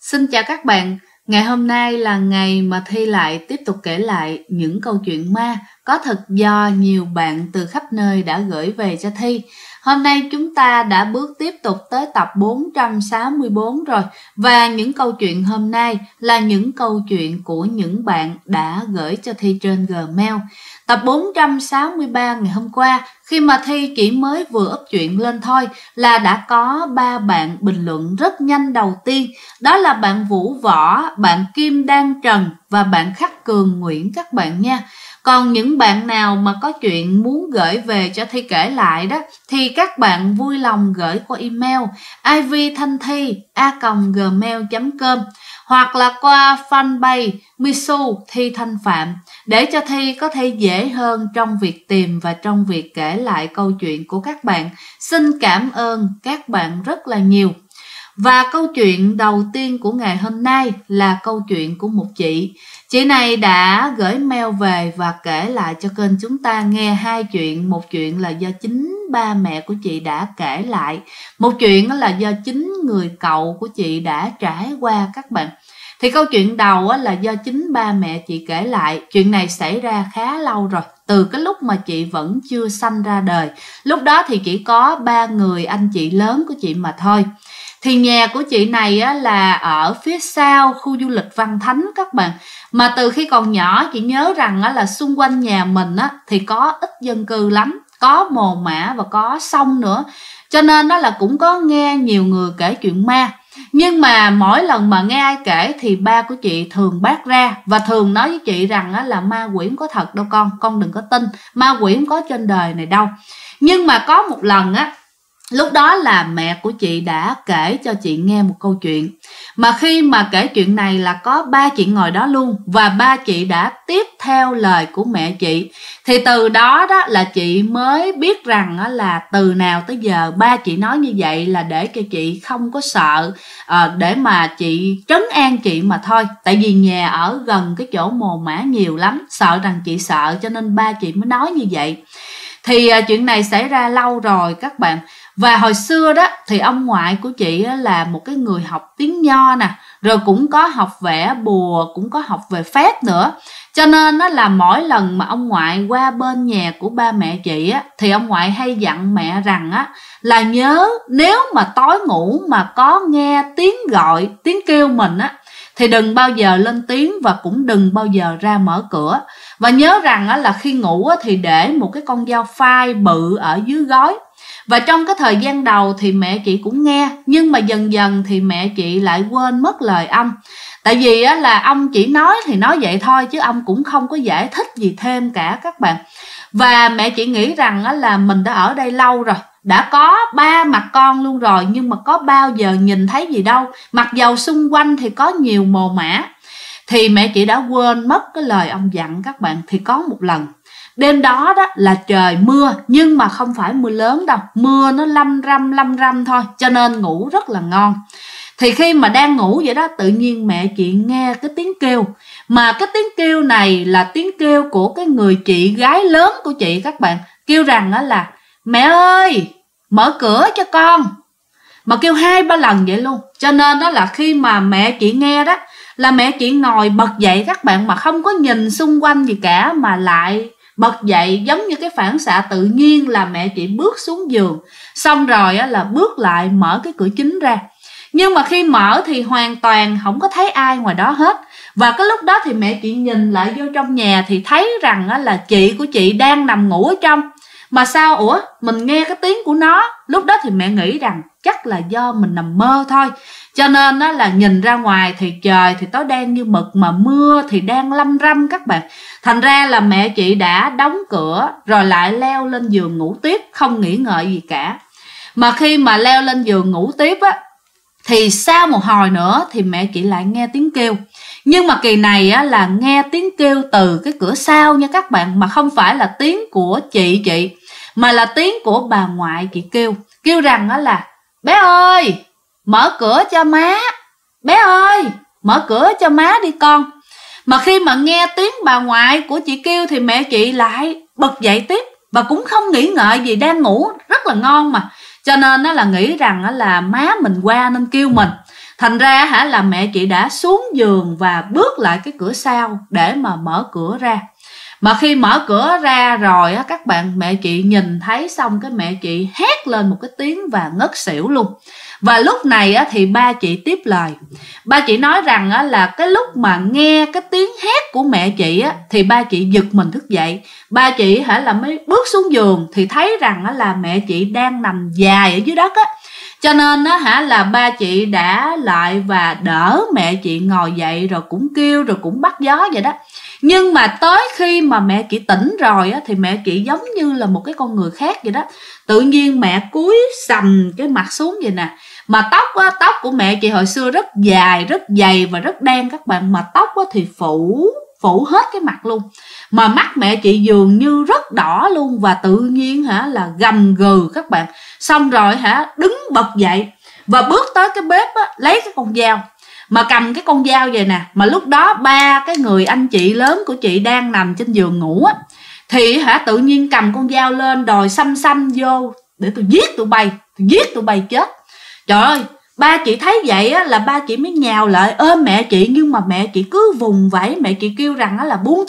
Xin chào các bạn, ngày hôm nay là ngày mà Thi lại tiếp tục kể lại những câu chuyện ma có thật do nhiều bạn từ khắp nơi đã gửi về cho Thi. Hôm nay chúng ta đã bước tiếp tục tới tập 464 rồi, và những câu chuyện hôm nay là những câu chuyện của những bạn đã gửi cho Thi trên Gmail. Tập 463 ngày hôm qua, khi mà Thi chỉ mới vừa up chuyện lên thôi là đã có 3 bạn bình luận rất nhanh. Đầu tiên đó là bạn Vũ Võ, bạn Kim Đan Trần và bạn Khắc Cường Nguyễn các bạn nha. Còn những bạn nào mà có chuyện muốn gửi về cho Thi kể lại đó thì các bạn vui lòng gửi qua email ivthanthi@gmail.com hoặc là qua fanpage Misu Thi Thanh Phạm để cho Thi có thể dễ hơn trong việc tìm và trong việc kể lại câu chuyện của các bạn. Xin cảm ơn các bạn rất là nhiều. Và câu chuyện đầu tiên của ngày hôm nay là câu chuyện của một chị. Chị này đã gửi mail về và kể lại cho kênh chúng ta nghe hai chuyện. Một chuyện là do chính ba mẹ của chị đã kể lại. Một chuyện là do chính người cậu của chị đã trải qua các bạn. Thì câu chuyện đầu là do chính ba mẹ chị kể lại. Chuyện này xảy ra khá lâu rồi, từ cái lúc mà chị vẫn chưa sanh ra đời. Lúc đó thì chỉ có 3 người anh chị lớn của chị mà thôi. Thì nhà của chị này là ở phía sau khu du lịch Văn Thánh các bạn. Mà từ khi còn nhỏ chị nhớ rằng là xung quanh nhà mình thì có ít dân cư lắm, có mồ mả và có sông nữa. Cho nên là cũng có nghe nhiều người kể chuyện ma. Nhưng mà mỗi lần mà nghe ai kể thì ba của chị thường bác ra và thường nói với chị rằng là ma quỷ không có thật đâu con đừng có tin, ma quỷ không có trên đời này đâu. Nhưng mà có một lần lúc đó là mẹ của chị đã kể cho chị nghe một câu chuyện. Mà khi mà kể chuyện này là có ba chị ngồi đó luôn, và ba chị đã tiếp theo lời của mẹ chị. Thì từ đó là chị mới biết rằng là từ nào tới giờ ba chị nói như vậy là để cho chị không có sợ, để mà chị trấn an chị mà thôi. Tại vì nhà ở gần cái chỗ mồ mả nhiều lắm, sợ rằng chị sợ cho nên ba chị mới nói như vậy. Thì chuyện này xảy ra lâu rồi các bạn. Và hồi xưa đó thì ông ngoại của chị là một cái người học tiếng Nho nè, rồi cũng có học vẽ bùa, cũng có học về phép nữa. Cho nên là mỗi lần mà ông ngoại qua bên nhà của ba mẹ chị thì ông ngoại hay dặn mẹ rằng là nhớ nếu mà tối ngủ mà có nghe tiếng gọi, tiếng kêu mình thì đừng bao giờ lên tiếng và cũng đừng bao giờ ra mở cửa. Và nhớ rằng là khi ngủ thì để một cái con dao phai bự ở dưới gối. Và trong cái thời gian đầu thì mẹ chị cũng nghe, nhưng mà dần dần thì mẹ chị lại quên mất lời ông. Tại vì là ông chỉ nói thì nói vậy thôi chứ ông cũng không có giải thích gì thêm cả các bạn. Và mẹ chị nghĩ rằng là mình đã ở đây lâu rồi, đã có 3 mặt con luôn rồi, nhưng mà có bao giờ nhìn thấy gì đâu. Mặc dầu xung quanh thì có nhiều mồ mả. Thì mẹ chị đã quên mất cái lời ông dặn các bạn. Thì có một lần đêm đó là trời mưa, nhưng mà không phải mưa lớn đâu, mưa nó lâm râm thôi, cho nên ngủ rất là ngon. Thì khi mà đang ngủ vậy đó, tự nhiên mẹ chị nghe cái tiếng kêu. Mà cái tiếng kêu này là tiếng kêu của cái người chị gái lớn của chị các bạn. Kêu rằng là mẹ ơi, mở cửa cho con. Mà kêu 2-3 lần vậy luôn. Cho nên là khi mà mẹ chị nghe đó là mẹ chị ngồi bật dậy các bạn, mà không có nhìn xung quanh gì cả, mà lại bật dậy giống như cái phản xạ tự nhiên là mẹ chị bước xuống giường. Xong rồi là bước lại mở cái cửa chính ra. Nhưng mà khi mở thì hoàn toàn không có thấy ai ngoài đó hết. Và cái lúc đó thì mẹ chị nhìn lại vô trong nhà thì thấy rằng là chị của chị đang nằm ngủ ở trong. Mà sao mình nghe cái tiếng của nó. Lúc đó thì mẹ nghĩ rằng chắc là do mình nằm mơ thôi. Cho nên là nhìn ra ngoài thì trời thì tối đen như mực, mà mưa thì đang lâm râm các bạn. Thành ra là mẹ chị đã đóng cửa rồi lại leo lên giường ngủ tiếp, không nghĩ ngợi gì cả. Mà khi mà leo lên giường ngủ tiếp thì sau một hồi nữa thì mẹ chị lại nghe tiếng kêu. Nhưng mà kỳ này là nghe tiếng kêu từ cái cửa sau nha các bạn, mà không phải là tiếng của chị mà là tiếng của bà ngoại chị kêu. Kêu rằng là bé ơi, mở cửa cho má. Bé ơi, mở cửa cho má đi con. Mà khi mà nghe tiếng bà ngoại của chị kêu thì mẹ chị lại bật dậy tiếp. Và cũng không nghĩ ngợi gì, đang ngủ rất là ngon mà. Cho nên là nghĩ rằng là má mình qua nên kêu mình. Thành ra là mẹ chị đã xuống giường và bước lại cái cửa sau để mà mở cửa ra. Mà khi mở cửa ra rồi các bạn, mẹ chị nhìn thấy xong cái mẹ chị hét lên một cái tiếng và ngất xỉu luôn. Và lúc này thì ba chị tiếp lời. Ba chị nói rằng là cái lúc mà nghe cái tiếng hét của mẹ chị thì ba chị giật mình thức dậy. Ba chị là mới bước xuống giường thì thấy rằng là mẹ chị đang nằm dài ở dưới đất á. Cho nên là ba chị đã lại và đỡ mẹ chị ngồi dậy, rồi cũng kêu, rồi cũng bắt gió vậy đó. Nhưng mà tới khi mà mẹ chị tỉnh rồi thì mẹ chị giống như là một cái con người khác vậy đó. Tự nhiên mẹ cúi sầm cái mặt xuống vậy nè. Mà tóc của mẹ chị hồi xưa rất dài, rất dày và rất đen các bạn. Mà tóc thì phủ hết cái mặt luôn. Mà mắt mẹ chị dường như rất đỏ luôn. Và tự nhiên là gầm gừ các bạn. Xong rồi đứng bật dậy và bước tới cái bếp lấy cái con dao. Mà cầm cái con dao vậy nè. Mà lúc đó ba cái người anh chị lớn của chị đang nằm trên giường ngủ á, thì tự nhiên cầm con dao lên đòi xăm vô để tôi giết tụi bay chết. Trời ơi, ba chị thấy vậy là ba chị mới nhào lại ôm mẹ chị. Nhưng mà mẹ chị cứ vùng vẫy. Mẹ chị kêu rằng là buông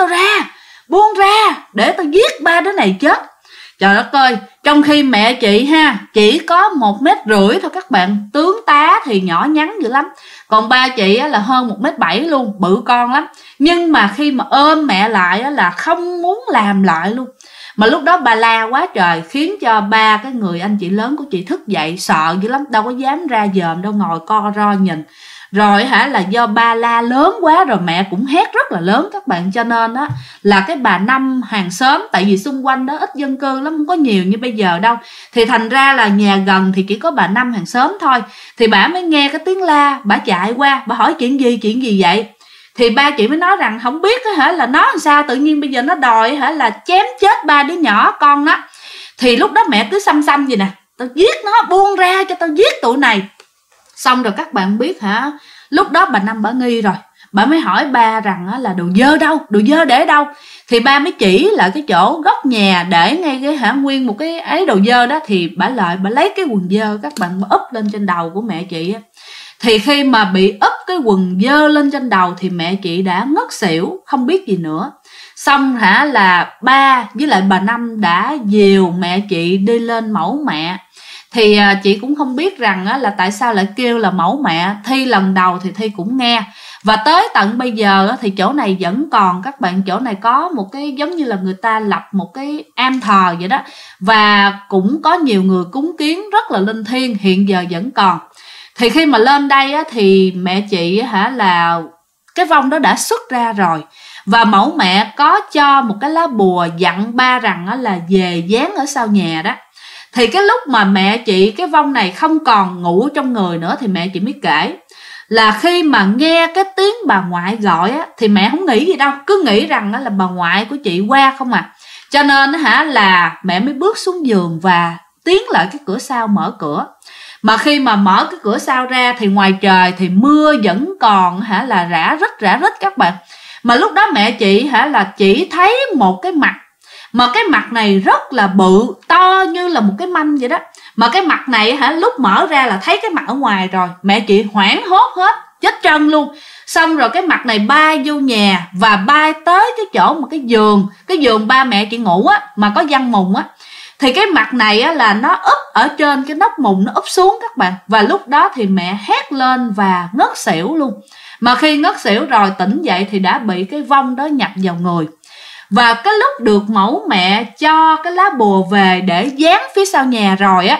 ra để tao giết ba đứa này chết. Trời đất ơi, trong khi mẹ chị chỉ có 1,5 mét thôi các bạn. Tướng tá thì nhỏ nhắn dữ lắm. Còn ba chị là hơn 1,7 m luôn, bự con lắm. Nhưng mà khi mà ôm mẹ lại là không muốn làm lại luôn. Mà lúc đó bà la quá trời, khiến cho ba cái người anh chị lớn của chị thức dậy sợ dữ lắm. Đâu có dám ra dòm đâu, ngồi co ro nhìn. Rồi là do ba la lớn quá rồi mẹ cũng hét rất là lớn các bạn. Cho nên là cái bà Năm hàng xóm, tại vì xung quanh đó ít dân cư lắm, không có nhiều như bây giờ đâu, thì thành ra là nhà gần thì chỉ có bà Năm hàng xóm thôi. Thì bà mới nghe cái tiếng la, bà chạy qua, bà hỏi chuyện gì vậy. Thì ba chị mới nói rằng không biết là nó làm sao tự nhiên bây giờ nó đòi là chém chết ba đứa nhỏ con nó. Thì lúc đó mẹ cứ xăm gì nè, tao giết nó, buông ra cho tao giết tụi này. Xong rồi các bạn biết lúc đó bà Năm bà nghi rồi. Bà mới hỏi ba rằng là đồ dơ để đâu. Thì ba mới chỉ là cái chỗ góc nhà để ngay cái nguyên một cái ấy đồ dơ đó. Thì bà lấy cái quần dơ các bạn, bà úp lên trên đầu của mẹ chị. Thì khi mà bị úp cái quần dơ lên trên đầu thì mẹ chị đã ngất xỉu, không biết gì nữa. Xong là ba với lại bà Năm đã dìu mẹ chị đi lên mẫu mẹ. Thì chị cũng không biết rằng là tại sao lại kêu là mẫu mẹ. Thi lần đầu thì Thi cũng nghe. Và tới tận bây giờ thì chỗ này vẫn còn các bạn. Chỗ này có một cái giống như là người ta lập một cái am thờ vậy đó. Và cũng có nhiều người cúng kiến rất là linh thiêng, hiện giờ vẫn còn. Thì khi mà lên đây thì mẹ chị là cái vong đó đã xuất ra rồi. Và mẫu mẹ có cho một cái lá bùa dặn ba rằng là về dán ở sau nhà đó. Thì cái lúc mà mẹ chị, cái vong này không còn ngủ trong người nữa, thì mẹ chị mới kể là khi mà nghe cái tiếng bà ngoại gọi thì mẹ không nghĩ gì đâu, cứ nghĩ rằng là bà ngoại của chị qua không à. Cho nên là mẹ mới bước xuống giường và tiến lại cái cửa sau mở cửa. Mà khi mà mở cái cửa sau ra thì ngoài trời thì mưa vẫn còn là rã rít các bạn. Mà lúc đó mẹ chị là chỉ thấy một cái mặt. Mà cái mặt này rất là bự, to như là một cái manh vậy đó. Mà cái mặt này lúc mở ra là thấy cái mặt ở ngoài rồi. Mẹ chị hoảng hốt hết, chết chân luôn. Xong rồi cái mặt này bay vô nhà và bay tới cái chỗ mà cái giường ba mẹ chị ngủ mà có giăng mùng Thì cái mặt này là nó úp ở trên cái nóc mùng, nó úp xuống các bạn. Và lúc đó thì mẹ hét lên và ngất xỉu luôn. Mà khi ngất xỉu rồi tỉnh dậy thì đã bị cái vong đó nhập vào người. Và cái lúc được mẫu mẹ cho cái lá bùa về để dán phía sau nhà rồi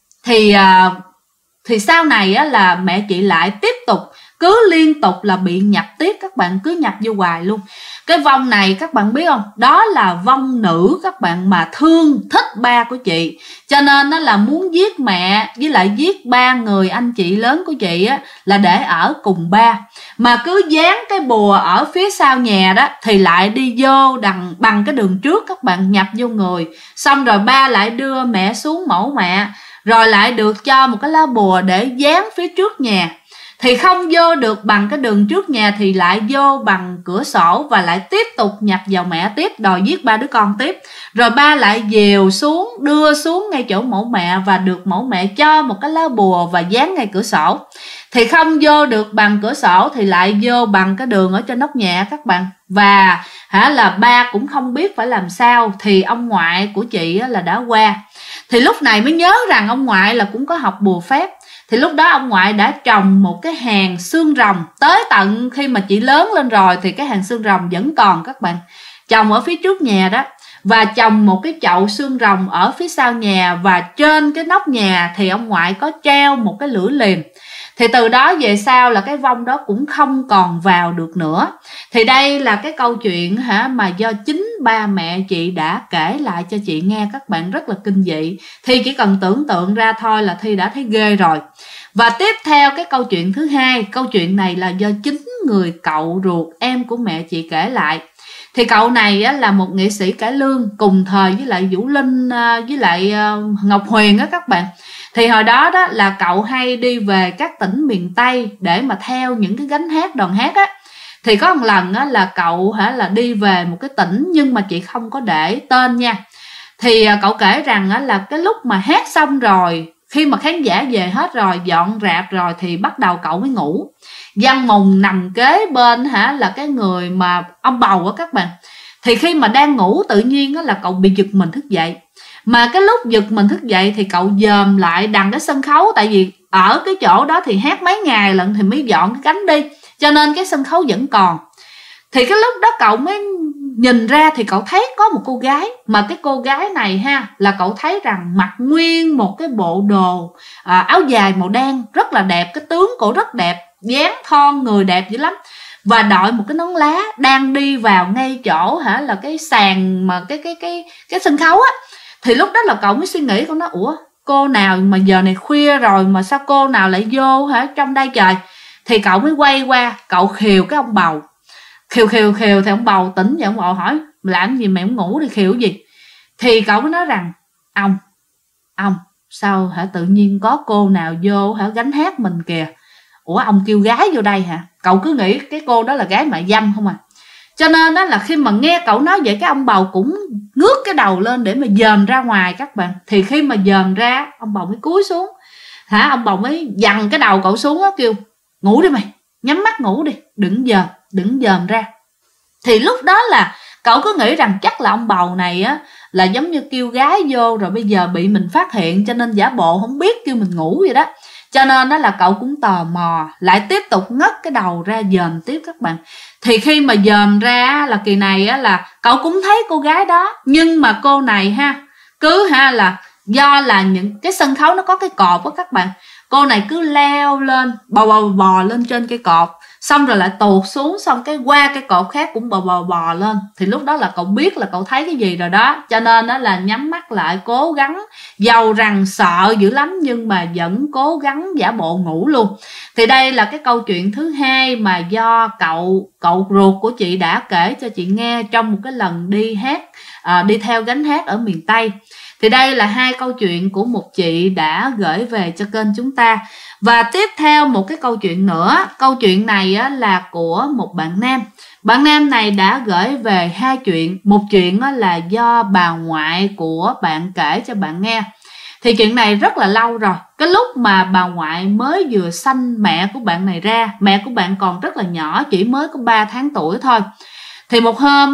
thì sau này là mẹ chị lại tiếp tục cứ liên tục là bị nhập tiếp các bạn, cứ nhập vô hoài luôn. Cái vong này các bạn biết không, đó là vong nữ các bạn mà thương thích ba của chị, cho nên nó là muốn giết mẹ với lại giết ba người anh chị lớn của chị là để ở cùng ba. Mà cứ dán cái bùa ở phía sau nhà đó thì lại đi vô bằng cái đường trước các bạn, nhập vô người. Xong rồi ba lại đưa mẹ xuống mẫu mẹ, rồi lại được cho một cái lá bùa để dán phía trước nhà. Thì không vô được bằng cái đường trước nhà thì lại vô bằng cửa sổ và lại tiếp tục nhập vào mẹ tiếp, đòi giết ba đứa con tiếp. Rồi ba lại dìu xuống, đưa xuống ngay chỗ mẫu mẹ và được mẫu mẹ cho một cái lá bùa và dán ngay cửa sổ. thì không vô được bằng cửa sổ thì lại vô bằng cái đường ở trên nóc nhà các bạn. Và là ba cũng không biết phải làm sao, thì ông ngoại của chị là đã qua. Thì lúc này mới nhớ rằng ông ngoại là cũng có học bùa phép. Thì lúc đó ông ngoại đã trồng một cái hàng xương rồng, tới tận khi mà chị lớn lên rồi thì cái hàng xương rồng vẫn còn các bạn, trồng ở phía trước nhà đó. Và trồng một cái chậu xương rồng ở phía sau nhà, và trên cái nóc nhà thì ông ngoại có treo một cái lưỡi liềm. Thì từ đó về sau là cái vong đó cũng không còn vào được nữa. Thì đây là cái câu chuyện mà do chính ba mẹ chị đã kể lại cho chị nghe các bạn, rất là kinh dị. Thi chỉ cần tưởng tượng ra thôi là Thi đã thấy ghê rồi. Và tiếp theo cái câu chuyện thứ hai, câu chuyện này là do chính người cậu ruột em của mẹ chị kể lại. Thì cậu này là một nghệ sĩ cải lương cùng thời với lại Vũ Linh với lại Ngọc Huyền á các bạn. Thì hồi đó là cậu hay đi về các tỉnh miền Tây để mà theo những cái gánh hát, đoàn hát á. Thì có một lần là cậu là đi về một cái tỉnh, nhưng mà chị không có để tên nha. Thì cậu kể rằng là cái lúc mà hát xong rồi, khi mà khán giả về hết rồi, dọn rạp rồi, thì bắt đầu cậu mới ngủ. Văn Mùng nằm kế bên là cái người mà ông bầu á các bạn. Thì khi mà đang ngủ tự nhiên là cậu bị giật mình thức dậy. Mà cái lúc giật mình thức dậy thì cậu dòm lại đằng cái sân khấu. Tại vì ở cái chỗ đó thì hát mấy ngày lận thì mới dọn cái cánh đi, cho nên cái sân khấu vẫn còn. Thì cái lúc đó cậu mới nhìn ra thì cậu thấy có một cô gái. Mà cái cô gái này là cậu thấy rằng mặc nguyên một cái bộ đồ áo dài màu đen rất là đẹp. Cái tướng cổ rất đẹp, dáng thon, người đẹp dữ lắm. Và đội một cái nón lá, đang đi vào ngay chỗ là cái sàn mà cái sân khấu á. Thì lúc đó là cậu mới suy nghĩ, cậu nói ủa cô nào mà giờ này khuya rồi mà sao cô nào lại vô trong đây trời. Thì cậu mới quay qua, cậu khều cái ông bầu. Khều thì ông bầu tỉnh và ông bầu hỏi làm gì mẹ không ngủ thì khều gì. Thì cậu mới nói rằng ông sao tự nhiên có cô nào vô gánh hát mình kìa. Ủa ông kêu gái vô đây hả? Cậu cứ nghĩ cái cô đó là gái mại dâm không à. Cho nên đó là khi mà nghe cậu nói vậy, cái ông bầu cũng ngước cái đầu lên để mà dòm ra ngoài các bạn. Thì khi mà dòm ra, ông bầu mới cúi xuống, ông bầu mới dằn cái đầu cậu xuống kêu ngủ đi mày, nhắm mắt ngủ đi, đừng dòm ra. Thì lúc đó là cậu cứ nghĩ rằng chắc là ông bầu này là giống như kêu gái vô rồi bây giờ bị mình phát hiện, cho nên giả bộ không biết kêu mình ngủ vậy đó. Cho nên đó là cậu cũng tò mò, lại tiếp tục ngất cái đầu ra dòm tiếp các bạn. Thì khi mà dòm ra là kỳ này là cậu cũng thấy cô gái đó. Nhưng mà cô này cứ là do là những cái sân khấu nó có cái cột đó các bạn. Cô này cứ leo lên, bò lên trên cái cột, xong rồi lại tuột xuống, xong cái qua cái cột khác cũng bò lên. Thì lúc đó là cậu biết là cậu thấy cái gì rồi đó. Cho nên đó là nhắm mắt lại, cố gắng, dầu rằng sợ dữ lắm nhưng mà vẫn cố gắng giả bộ ngủ luôn. Thì đây là cái câu chuyện thứ hai mà do cậu ruột của chị đã kể cho chị nghe trong một cái lần đi hát, đi theo gánh hát ở miền Tây. Thì đây là hai câu chuyện của một chị đã gửi về cho kênh chúng ta. Và tiếp theo một cái câu chuyện nữa. Câu chuyện này là của một bạn nam. Bạn nam này đã gửi về hai chuyện. Một chuyện là do bà ngoại của bạn kể cho bạn nghe. Thì chuyện này rất là lâu rồi. Cái lúc mà bà ngoại mới vừa sanh mẹ của bạn này ra, mẹ của bạn còn rất là nhỏ, chỉ mới có 3 tháng tuổi thôi. Thì một hôm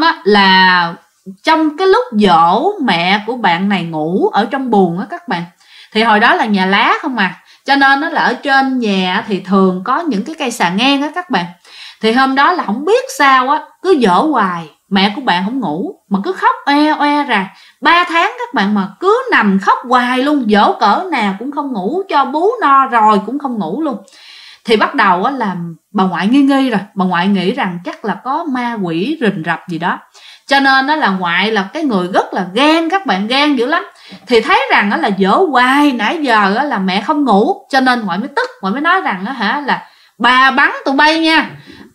là trong cái lúc dỗ mẹ của bạn này ngủ ở trong buồng các bạn. Thì hồi đó là nhà lá không à, cho nên nó là ở trên nhà thì thường có những cái cây xà ngang các bạn. Thì hôm đó là không biết sao cứ dỗ hoài, mẹ của bạn không ngủ mà cứ khóc oe ra. 3 tháng các bạn mà cứ nằm khóc hoài luôn, dỗ cỡ nào cũng không ngủ, cho bú no rồi cũng không ngủ luôn. Thì bắt đầu là bà ngoại nghi rồi. Bà ngoại nghĩ rằng chắc là có ma quỷ rình rập gì đó. Cho nên đó là ngoại là cái người rất là ghen các bạn, ghen dữ lắm. Thì thấy rằng là dỗ hoài nãy giờ là mẹ không ngủ, cho nên ngoại mới tức. Ngoại mới nói rằng là bà bắn tụi bay nha,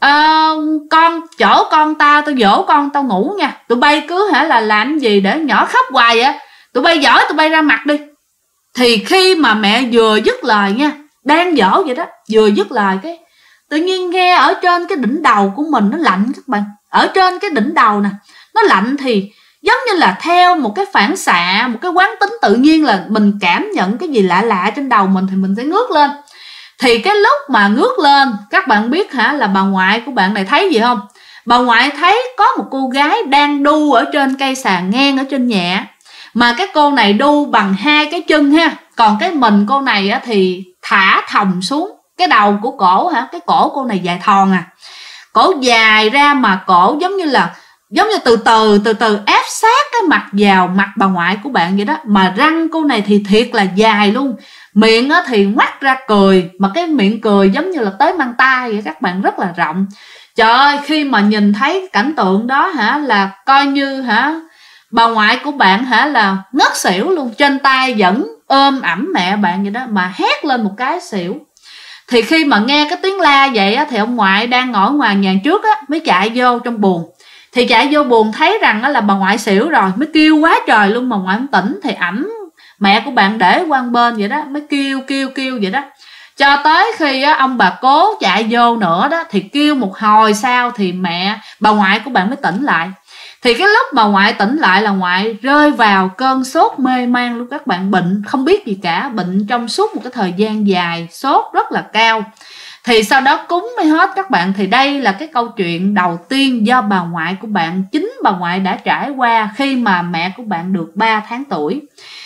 con chỗ con tao dỗ con tao ngủ nha, tụi bay cứ là làm gì để nhỏ khóc hoài vậy, tụi bay giỏi tụi bay ra mặt đi. Thì khi mà mẹ vừa dứt lời nha, đang dỗ vậy đó, vừa dứt lời cái tự nhiên nghe ở trên cái đỉnh đầu của mình nó lạnh các bạn. Ở trên cái đỉnh đầu nè, nó lạnh thì giống như là theo một cái phản xạ, một cái quán tính tự nhiên là mình cảm nhận cái gì lạ lạ trên đầu mình thì mình sẽ ngước lên. Thì cái lúc mà ngước lên, các bạn biết hả, là bà ngoại của bạn này thấy gì không? Bà ngoại thấy có một cô gái đang đu ở trên cây sàn ngang ở trên nhà, mà cái cô này đu bằng 2 cái chân ha, còn cái mình cô này á thì thả thòng xuống. Cái đầu của cổ hả, cái cổ cô này dài thòn à, cổ dài ra mà cổ giống như từ từ ép sát cái mặt vào mặt bà ngoại của bạn vậy đó. Mà răng cô này thì thiệt là dài luôn, miệng á thì ngoắt ra cười, mà cái miệng cười giống như là tới mang tay vậy các bạn, rất là rộng. Trời ơi, khi mà nhìn thấy cảnh tượng đó hả, là coi như hả bà ngoại của bạn hả là ngất xỉu luôn, trên tay vẫn ôm ẵm mẹ bạn vậy đó, mà hét lên một cái xỉu. Thì khi mà nghe cái tiếng la vậy á, thì ông ngoại đang ngồi ngoài nhà trước á mới chạy vô trong buồng. Thì chạy vô buồng thấy rằng á là bà ngoại xỉu rồi, mới kêu quá trời luôn mà ngoại không tỉnh. Thì ẵm mẹ của bạn để qua bên vậy đó, mới kêu vậy đó, cho tới khi á, ông bà cố chạy vô nữa đó, thì kêu một hồi sau thì bà ngoại của bạn mới tỉnh lại. Thì cái lúc mà ngoại tỉnh lại là ngoại rơi vào cơn sốt mê man luôn các bạn, bệnh không biết gì cả, bệnh trong suốt một cái thời gian dài, sốt rất là cao. Thì sau đó cúng mới hết các bạn. Thì đây là cái câu chuyện đầu tiên do bà ngoại của bạn, chính bà ngoại đã trải qua khi mà mẹ của bạn được 3 tháng tuổi.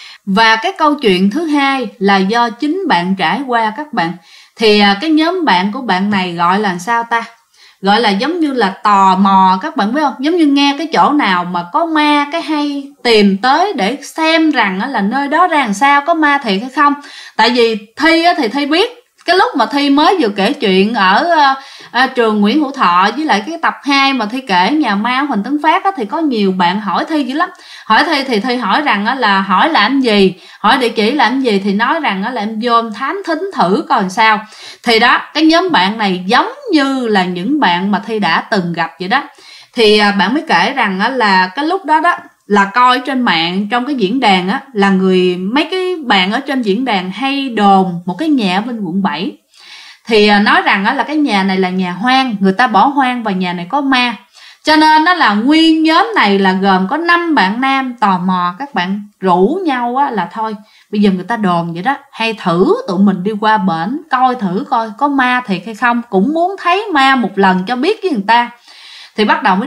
Và cái câu chuyện thứ hai là do chính bạn trải qua các bạn. Thì cái nhóm bạn của bạn này gọi là sao ta? Gọi là giống như là tò mò các bạn biết không? Giống như nghe cái chỗ nào mà có ma cái hay tìm tới để xem rằng là nơi đó ra làm sao, có ma thiệt hay không. Tại vì Thi thì Thi biết, cái lúc mà Thi mới vừa kể chuyện ở trường Nguyễn Hữu Thọ với lại cái tập 2 mà Thi kể nhà ma Huỳnh Tấn Phát á, thì có nhiều bạn hỏi Thi dữ lắm. Hỏi Thi thì Thi hỏi rằng là hỏi làm gì, hỏi địa chỉ làm gì, thì nói rằng là em vô em thám thính thử coi làm sao. Thì đó, cái nhóm bạn này giống như là những bạn mà Thi đã từng gặp vậy đó. Thì bạn mới kể rằng là cái lúc đó đó là coi trên mạng, trong cái diễn đàn á, là mấy cái bạn ở trên diễn đàn hay đồn một cái nhà ở bên quận 7. Thì nói rằng là cái nhà này là nhà hoang, người ta bỏ hoang và nhà này có ma. Cho nên đó là nguyên nhóm này là gồm có 5 bạn nam tò mò, các bạn rủ nhau á, là thôi bây giờ người ta đồn vậy đó, hay thử tụi mình đi qua bển coi thử coi có ma thiệt hay không, cũng muốn thấy ma một lần cho biết với người ta. Thì bắt đầu mới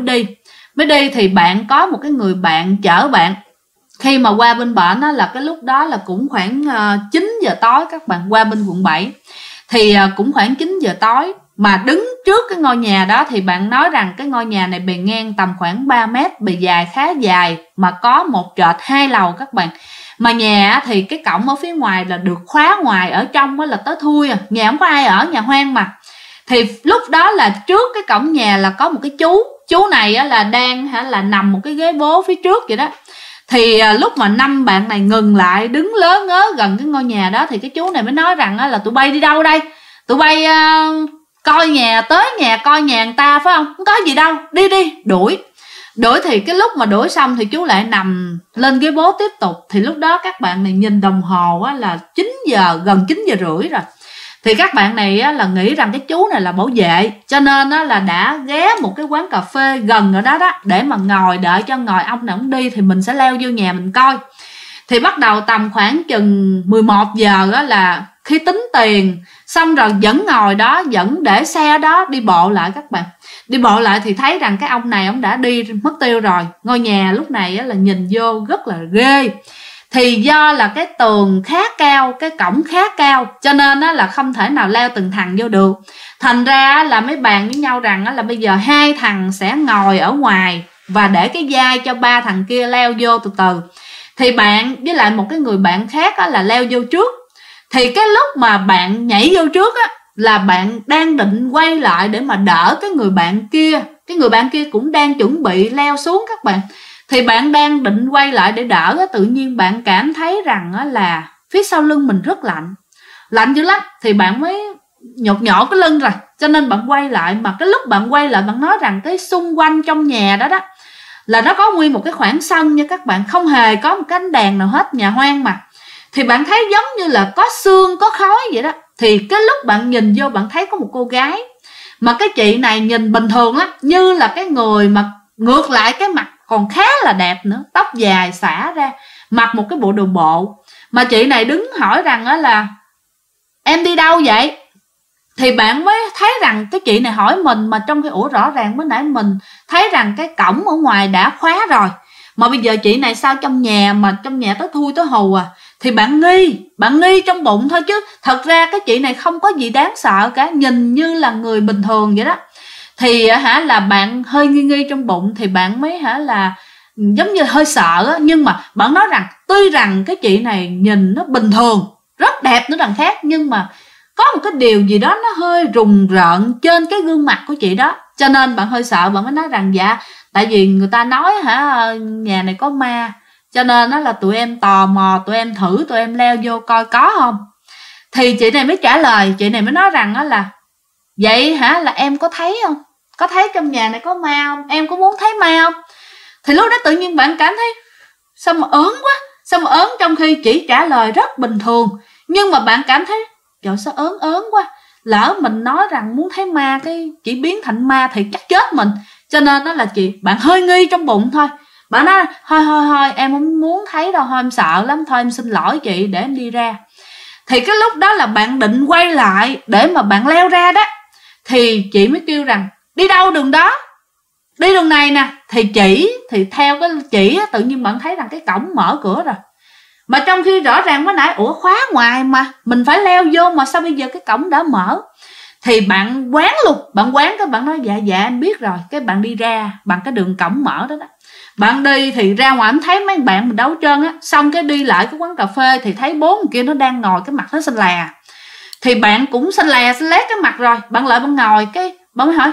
đi thì bạn có một cái người bạn chở bạn. Khi mà qua bên bển á, là cái lúc đó là cũng khoảng 9 giờ tối các bạn, qua bên quận 7. Thì cũng khoảng 9 giờ tối, mà đứng trước cái ngôi nhà đó thì bạn nói rằng cái ngôi nhà này bề ngang tầm khoảng 3 mét, bề dài khá dài, mà có một trệt 2 lầu các bạn. Mà nhà thì cái cổng ở phía ngoài là được khóa ngoài, ở trong là tới thui à, nhà không có ai ở, nhà hoang mà. Thì lúc đó là trước cái cổng nhà là có một cái chú này là đang là nằm một cái ghế bố phía trước vậy đó. Thì lúc mà 5 bạn này ngừng lại đứng lớ ngớ gần cái ngôi nhà đó, thì cái chú này mới nói rằng là tụi bay đi đâu đây? Tụi bay coi nhà, tới nhà coi nhà người ta phải không? Không có gì đâu, đi đuổi. Thì cái lúc mà đuổi xong thì chú lại nằm lên ghế bố tiếp tục. Thì lúc đó các bạn này nhìn đồng hồ là 9 giờ, gần 9 giờ rưỡi rồi. Thì các bạn này là nghĩ rằng cái chú này là bảo vệ, cho nên là đã ghé một cái quán cà phê gần ở đó để mà ngồi đợi cho ngồi ông nào ông đi thì mình sẽ leo vô nhà mình coi. Thì bắt đầu tầm khoảng chừng 11 giờ là khi tính tiền xong rồi vẫn ngồi đó, vẫn để xe đó, đi bộ lại các bạn. Đi bộ lại thì thấy rằng cái ông này ông đã đi mất tiêu rồi. Ngôi nhà lúc này là nhìn vô rất là ghê. Thì do là cái tường khá cao, cái cổng khá cao, cho nên là không thể nào leo từng thằng vô được. Thành ra là mấy bàn với nhau rằng là bây giờ 2 thằng sẽ ngồi ở ngoài và để cái vai cho 3 thằng kia leo vô từ từ. Thì bạn với lại một cái người bạn khác là leo vô trước. Thì cái lúc mà bạn nhảy vô trước là bạn đang định quay lại để mà đỡ cái người bạn kia. Cái người bạn kia cũng đang chuẩn bị leo xuống các bạn. Thì bạn đang định quay lại để đỡ, tự nhiên bạn cảm thấy rằng là phía sau lưng mình rất lạnh. Lạnh dữ lắm. Thì bạn mới nhột cái lưng rồi, cho nên bạn quay lại. Mà cái lúc bạn quay lại bạn nói rằng cái xung quanh trong nhà đó là nó có nguyên một cái khoảng sân nha các bạn, không hề có một cái ánh đèn nào hết, nhà hoang mà. Thì bạn thấy giống như là có sương có khói vậy đó. Thì cái lúc bạn nhìn vô bạn thấy có một cô gái, mà cái chị này nhìn bình thường lắm, như là cái người mà ngược lại cái mặt còn khá là đẹp nữa, tóc dài xõa ra, mặc một cái bộ đồ bộ. Mà chị này đứng hỏi rằng là em đi đâu vậy? Thì bạn mới thấy rằng cái chị này hỏi mình, mà trong khi rõ ràng mới nãy mình thấy rằng cái cổng ở ngoài đã khóa rồi, mà bây giờ chị này sao trong nhà, mà trong nhà tới thui tới hù à. Thì bạn nghi trong bụng thôi, chứ thật ra cái chị này không có gì đáng sợ cả, nhìn như là người bình thường vậy đó. Thì là bạn hơi nghi trong bụng, thì bạn mới là giống như hơi sợ. Nhưng mà bạn nói rằng tuy rằng cái chị này nhìn nó bình thường, rất đẹp nữa đằng khác, nhưng mà có một cái điều gì đó nó hơi rùng rợn trên cái gương mặt của chị đó, cho nên bạn hơi sợ. Bạn mới nói rằng dạ tại vì người ta nói nhà này có ma, cho nên đó là tụi em tò mò, tụi em thử, tụi em leo vô coi có không. Thì chị này mới trả lời, chị này mới nói rằng là vậy là em có thấy không, có thấy trong nhà này có ma không, em có muốn thấy ma không. Thì lúc đó tự nhiên bạn cảm thấy sao mà ớn quá, sao mà ớn, trong khi chỉ trả lời rất bình thường. Nhưng mà bạn cảm thấy trời sao ớn quá, lỡ mình nói rằng muốn thấy ma cái chỉ biến thành ma thì chắc chết mình. Cho nên đó là bạn hơi nghi trong bụng thôi. Bạn nói thôi em không muốn thấy đâu, thôi em sợ lắm, thôi em xin lỗi chị, để em đi ra. Thì cái lúc đó là bạn định quay lại để mà bạn leo ra đó, thì chị mới kêu rằng đi đâu, đường đó, đi đường này nè. Thì theo cái chỉ tự nhiên bạn thấy rằng cái cổng mở cửa rồi, mà trong khi rõ ràng mới nãy khóa ngoài mà mình phải leo vô, mà sao bây giờ cái cổng đã mở. Thì bạn quán luôn, cái bạn nói dạ em biết rồi, cái bạn đi ra bằng cái đường cổng mở đó. Bạn đi thì ra ngoài em thấy mấy bạn mình đấu trơn á, xong cái đi lại cái quán cà phê thì thấy 4 người kia nó đang ngồi, cái mặt nó xanh lè. Thì bạn cũng xanh lét cái mặt rồi, bạn lại bạn ngồi, cái bạn mới hỏi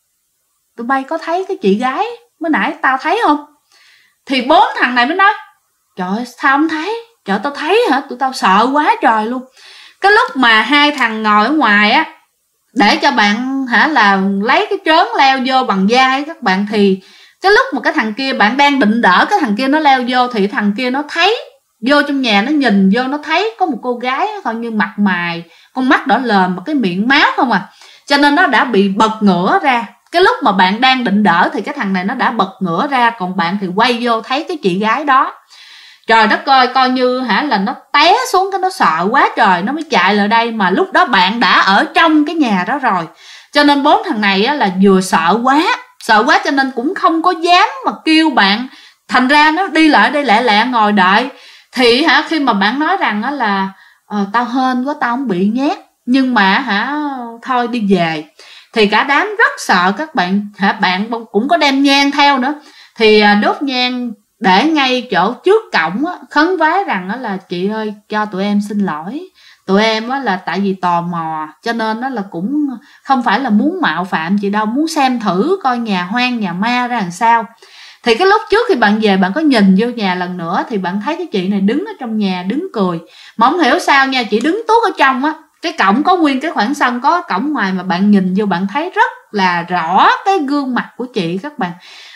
tụi bay có thấy cái chị gái mới nãy tao thấy không. Thì 4 thằng này mới nói trời ơi sao không thấy, trời tao thấy hả, tụi tao sợ quá trời luôn. Cái lúc mà 2 thằng ngồi ở ngoài á, để cho bạn là lấy cái trớn leo vô bằng vai các bạn, thì cái lúc mà cái thằng kia bạn đang định đỡ cái thằng kia nó leo vô, thì thằng kia nó thấy vô trong nhà, nó nhìn vô nó thấy có một cô gái coi như mặt mày, con mắt đỏ lờm và cái miệng máu không à. Cho nên nó đã bị bật ngửa ra. Cái lúc mà bạn đang định đỡ thì cái thằng này nó đã bật ngửa ra, còn bạn thì quay vô thấy cái chị gái đó. Trời đất ơi, coi như là nó té xuống, cái nó sợ quá trời, nó mới chạy lại đây. Mà lúc đó bạn đã ở trong cái nhà đó rồi, cho nên 4 thằng này là vừa sợ quá cho nên cũng không có dám mà kêu bạn. Thành ra nó đi lại đây lẹ ngồi đợi. Thì khi mà bạn nói rằng là tao hên quá, tao không bị nhát, nhưng mà thôi đi về, thì cả đám rất sợ các bạn. Bạn cũng có đem nhang theo nữa, thì đốt nhang để ngay chỗ trước cổng, khấn vái rằng là chị ơi cho tụi em xin lỗi, tụi em là tại vì tò mò, cho nên là cũng không phải là muốn mạo phạm chị đâu, muốn xem thử coi nhà hoang nhà ma ra làm sao. Thì cái lúc trước khi bạn về, bạn có nhìn vô nhà lần nữa, thì bạn thấy cái chị này đứng ở trong nhà đứng cười. Mà không hiểu sao nha, chị đứng tuốt ở trong á, cái cổng có nguyên cái khoảng sân, có cổng ngoài, mà bạn nhìn vô bạn thấy rất là rõ cái gương mặt của chị các bạn.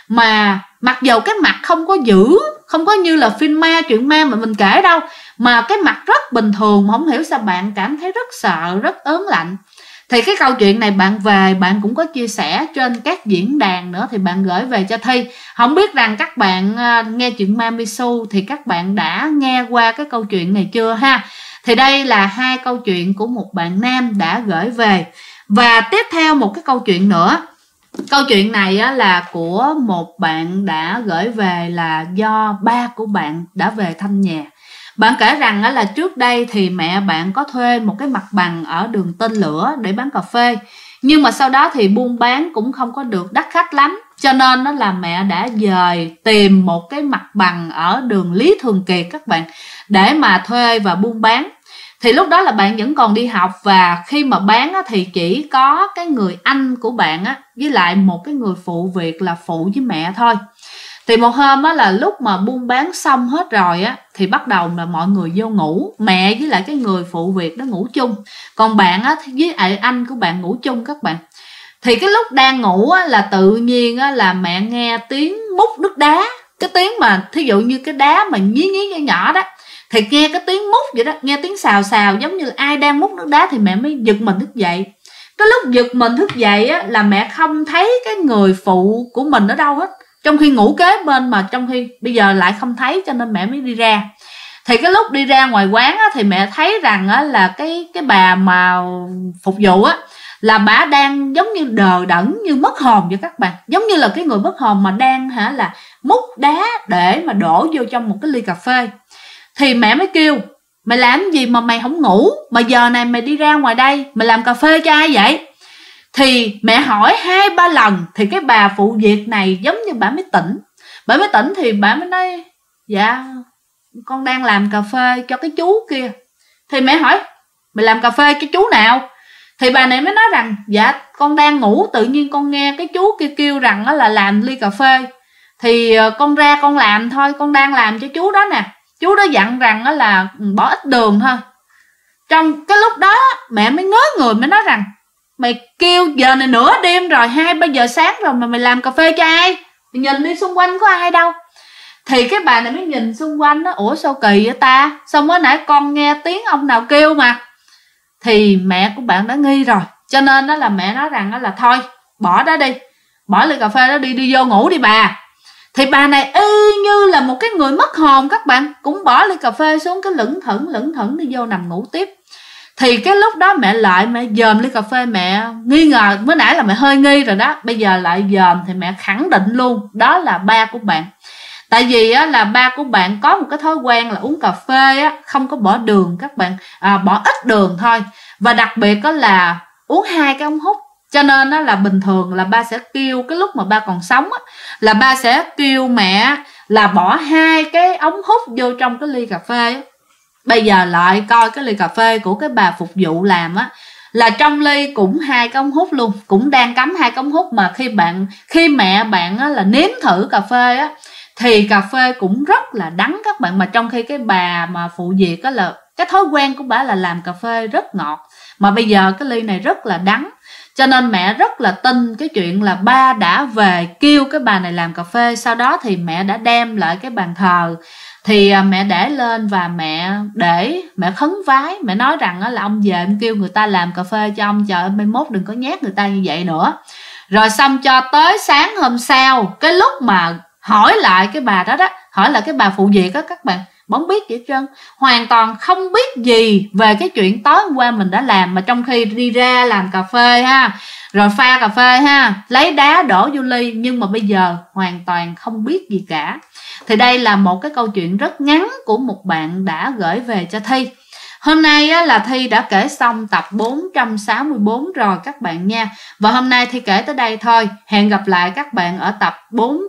Mà mặc dù cái mặt không có dữ, không có như là phim ma, chuyện ma mà mình kể đâu, mà cái mặt rất bình thường, mà không hiểu sao bạn cảm thấy rất sợ, rất ớn lạnh. Thì cái câu chuyện này bạn về, bạn cũng có chia sẻ trên các diễn đàn nữa, thì bạn gửi về cho Thi. Không biết rằng các bạn nghe chuyện ma Misu thì các bạn đã nghe qua cái câu chuyện này chưa ha. Thì đây là 2 câu chuyện của một bạn nam đã gửi về. Và tiếp theo một cái câu chuyện nữa. Câu chuyện này là của một bạn đã gửi về, là do ba của bạn đã về thăm nhà. Bạn kể rằng là trước đây thì mẹ bạn có thuê một cái mặt bằng ở đường Tên Lửa để bán cà phê. Nhưng mà sau đó thì buôn bán cũng không có được đắt khách lắm, cho nên đó là mẹ đã dời tìm một cái mặt bằng ở đường Lý Thường Kiệt các bạn, để mà thuê và buôn bán. Thì lúc đó là bạn vẫn còn đi học, và khi mà bán thì chỉ có cái người anh của bạn với lại một cái người phụ việc là phụ với mẹ thôi. Thì một hôm là lúc mà buôn bán xong hết rồi thì bắt đầu là mọi người vô ngủ, mẹ với lại cái người phụ việc đó ngủ chung, còn bạn với anh của bạn ngủ chung các bạn. Thì cái lúc đang ngủ là tự nhiên là mẹ nghe tiếng múc nước đá, cái tiếng mà thí dụ như cái đá mà nhí nhỏ đó, thì nghe cái tiếng múc vậy đó, nghe tiếng xào xào giống như là ai đang múc nước đá, thì mẹ mới giật mình thức dậy. Cái lúc giật mình thức dậy là mẹ không thấy cái người phụ của mình ở đâu hết, trong khi ngủ kế bên, mà trong khi bây giờ lại không thấy, cho nên mẹ mới đi ra. Thì cái lúc đi ra ngoài quán thì mẹ thấy rằng là cái bà mà phục vụ là bả đang giống như đờ đẫn, như mất hồn vậy các bạn. Giống như là cái người mất hồn mà đang là múc đá để mà đổ vô trong một cái ly cà phê. Thì mẹ mới kêu: mày làm gì mà mày không ngủ, mà giờ này mày đi ra ngoài đây mày làm cà phê cho ai vậy? Thì mẹ hỏi 2-3 lần thì cái bà phụ việc này giống như bà mới tỉnh. Bà mới tỉnh thì bà mới nói: dạ con đang làm cà phê cho cái chú kia. Thì mẹ hỏi: mày làm cà phê cho chú nào? Thì bà này mới nói rằng: dạ con đang ngủ, tự nhiên con nghe cái chú kia kêu rằng là làm ly cà phê, thì con ra con làm thôi, con đang làm cho chú đó nè. Chú đó dặn rằng là bỏ ít đường thôi. Trong cái lúc đó mẹ mới ngớ người, mới nói rằng: mày kêu giờ này nửa đêm rồi, 2-3 giờ sáng rồi mà mày làm cà phê cho ai? Mày nhìn đi xung quanh có ai đâu. Thì cái bà này mới nhìn xung quanh đó: ủa sao kỳ vậy ta, sao mới nãy con nghe tiếng ông nào kêu mà. Thì mẹ của bạn đã nghi rồi, cho nên đó là mẹ nói rằng là thôi bỏ đó đi, bỏ ly cà phê đó đi, đi vô ngủ đi bà. Thì bà này y như là một cái người mất hồn các bạn, cũng bỏ ly cà phê xuống, cái lững thững đi vô nằm ngủ tiếp. Thì cái lúc đó mẹ dòm ly cà phê, mẹ nghi ngờ, mới nãy là mẹ hơi nghi rồi đó, bây giờ lại dòm thì mẹ khẳng định luôn đó là ba của bạn. Tại vì là ba của bạn có một cái thói quen là uống cà phê không có bỏ đường các bạn, bỏ ít đường thôi, và đặc biệt là uống 2 cái ống hút. Cho nên là bình thường là ba sẽ kêu, cái lúc mà ba còn sống là ba sẽ kêu mẹ là bỏ 2 cái ống hút vô trong cái ly cà phê. Bây giờ lại coi cái ly cà phê của cái bà phục vụ làm là trong ly cũng 2 cái ống hút luôn, cũng đang cắm 2 cái ống hút. Mà khi mẹ bạn là nếm thử cà phê thì cà phê cũng rất là đắng các bạn. Mà trong khi cái bà mà phụ việc là cái thói quen của bà là làm cà phê rất ngọt, mà bây giờ cái ly này rất là đắng. Cho nên mẹ rất là tin cái chuyện là ba đã về kêu cái bà này làm cà phê. Sau đó thì mẹ đã đem lại cái bàn thờ, thì mẹ để lên và mẹ khấn vái. Mẹ nói rằng là ông về ông kêu người ta làm cà phê cho ông, trời ơi mai mốt đừng có nhát người ta như vậy nữa. Rồi xong cho tới sáng hôm sau, cái lúc mà hỏi lại cái bà đó hỏi lại cái bà phụ việc các bạn, bỗng biết gì hết trơn, hoàn toàn không biết gì về cái chuyện tối hôm qua mình đã làm. Mà trong khi đi ra làm cà phê rồi pha cà phê lấy đá đổ vô ly, nhưng mà bây giờ hoàn toàn không biết gì cả. Thì đây là một cái câu chuyện rất ngắn của một bạn đã gửi về cho Thi. Hôm nay là Thi đã kể xong tập 464 rồi các bạn nha. Và hôm nay Thi kể tới đây thôi. Hẹn gặp lại các bạn ở tập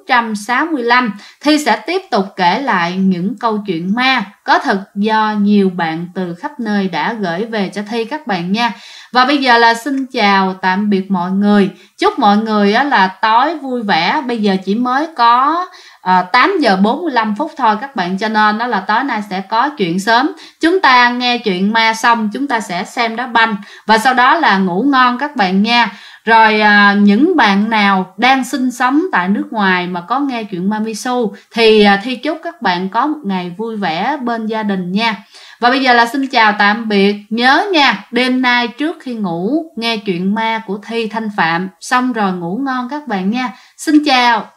465. Thi sẽ tiếp tục kể lại những câu chuyện ma có thật do nhiều bạn từ khắp nơi đã gửi về cho Thi các bạn nha. Và bây giờ là xin chào tạm biệt mọi người. Chúc mọi người là tối vui vẻ. Bây giờ chỉ mới có 8 giờ 45 phút thôi các bạn, cho nên đó là tối nay sẽ có chuyện sớm. Chúng ta nghe chuyện ma xong chúng ta sẽ xem đá banh, và sau đó là ngủ ngon các bạn nha. Rồi những bạn nào đang sinh sống tại nước ngoài mà có nghe chuyện ma Misu thì Thi chúc các bạn có một ngày vui vẻ bên gia đình nha. Và bây giờ là xin chào tạm biệt. Nhớ nha, đêm nay trước khi ngủ nghe chuyện ma của Thi Thanh Phạm, xong rồi ngủ ngon các bạn nha. Xin chào.